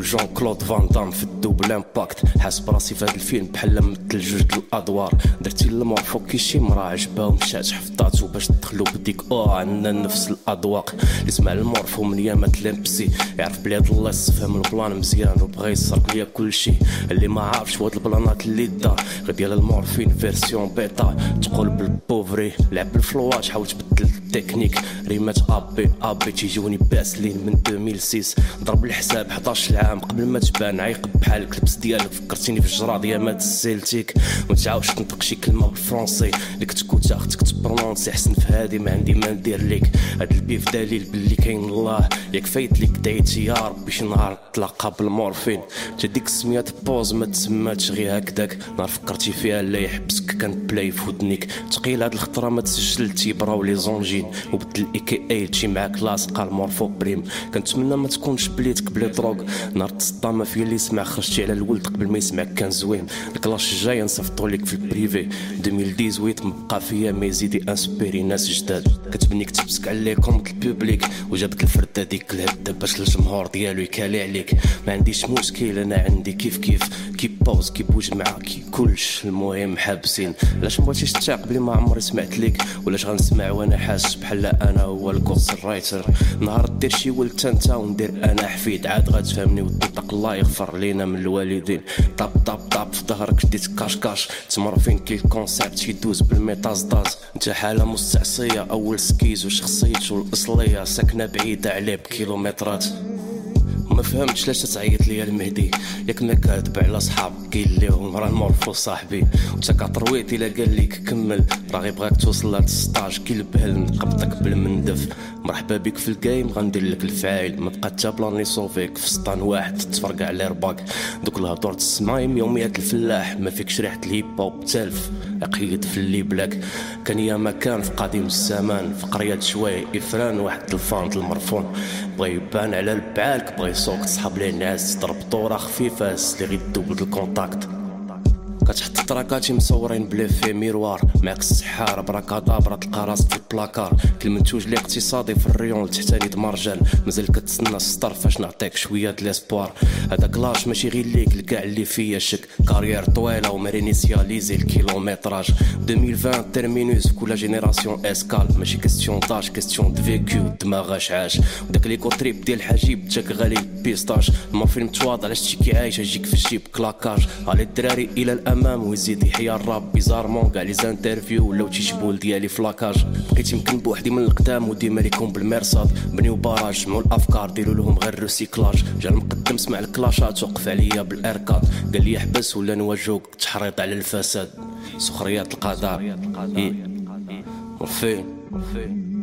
جون كلود فان دام في الدوبل امباكت. حاس براسي في هذا الفيلم بحال مثل جوج الادوار. درتي المورفو كي شي مرا عجبها ومشات حفظاتو باش تدخلوا بديك عندنا نفس الاذواق. اللي سمع المورفو من يامات لامبسي يعرف بلي هاد الله يفهم البلان مزيان وبغى يسرق ليا كلشي. اللي ما عارفش هاد البلانات اللي دار غير ديال المورفين فيرسيون بيتا. تقول بالبوفري لعب بالفلواج حاول تبدل التكنيك. ريمات ابي تيجوني باسلين من 2006. ضرب الحساب 11 عام قبل ما تبان عايق بحالك. لبس ديالك فكرتيني في الجراد يا مات السيلتيك. ومتعاوش تنطق شي كلمه بالفرنسي اللي كنت اختك تبرونسي. حسن في هادي ما عندي ما ندير ليك. هاد البيف دليل باللي كاين الله. ياك فايت ليك دعيتي يا ربي شي نهار تلاقى بالمورفين. ديك السميات بوز ما تسماتش غير هكداك. نهار فكرتي فيها لا يحبسك كان بلاي في ودنيك. تقيل هاد الخطره ما تسجلتي براو لي زونجين وبدل اي كي اي تشي معاك لاصقه المورفو بريم. كنتمنى ما تكونش بليتك بلي دروغ. نهار تصدام في اللي يسمع خرجتي على الولد قبل ما يسمعك كان زوين. الكلاش الجاي نصيفطو لك في البريفي 2018 مبقى فيا ميزيدي انسبيري ناس جداد. كتبنيك تبسك عليكم البوبليك وجابك الفرده ديك الهده باش الجمهور ديالو يكالي عليك. ما عنديش مشكل انا عندي كيف كي بوز كي بوج معاك كي كلش. المهم حابسين علاش مبغيتيش تشاق بلي ما عمري سمعت ليك. ولاش غنسمع وانا حاسس بحال انا هو الكورس رايتر. نهار دير شي ولد تنتا وندير انا حفيد عاد غتفهمني وتنطق الله يغفر لينا من الوالدين. طاب في ظهرك ديت كاش تمر فين كي الكونسيبت يدوز بالميتاز داز. انت حاله مستعصيه اول سكيز وشخصيته الاصليه ساكنه بعيده عليه بكيلومترات. ما فهمتش علاش تعيط ليا المهدي ياك ما كاتب على صحابك قايل لهم راه المورفو صاحبي. وانت كطرويت الا قال لك كمل راه غيبغاك توصل لهاد السطاج كي البهل نقبضك بالمندف. مرحبا بك في الجيم غندير لك الفاعل. ما بقى حتى بلان لي صوفيك في سطان واحد تفرقع على رباك. دوك الهضور تسمعهم يوميات الفلاح ما فيكش ريحه الهيب هوب تالف عقيد في اللي بلاك. كان يا مكان في قديم الزمان في قريه شوي افران واحد الفاند المرفون. بغا يبان على البعالك بغا يسوق تصحاب ليه الناس تضرب طوره خفيفه اللي غيدوب الكونتاكت. كتحط التراكاتي مصورين بلي في ميروار معك السحاره براكادابرا تلقى راسك في البلاكار. كل منتوج اللي اقتصادي في الريون تحتاني دمرجان. مازال كتسنى السطر فاش نعطيك شويه د ليسبوار. هذاك لاش ماشي غير ليك لكاع اللي فيا شك. كارير طويله ومرينيسياليزي الكيلومتراج 2020 تيرمينوس في كل جينيراسيون اسكال. ماشي كيستيون طاش كيستيون د فيكيو دماغ عاش. وداك ليكو تريب ديال الحجيب جاك غالي بيستاش. ما فيلم تواضع علاش تشكي عايش يجيك في الجيب كلاكاج. على الدراري الى الامام ويزيد يحيى الراب بيزارمون كاع لي زانترفيو ولاو تيشبول ديالي فلاكاج. بقيت يمكن بوحدي من القدام وديما ليكم بالمرصاد. بنيو باراج جمعوا الافكار ديروا لهم غير ريسيكلاج. جا المقدم سمع الكلاشات وقف عليا بالاركاد قال لي احبس ولا نواجهوك تحريض على الفساد. سخريات القدر وفين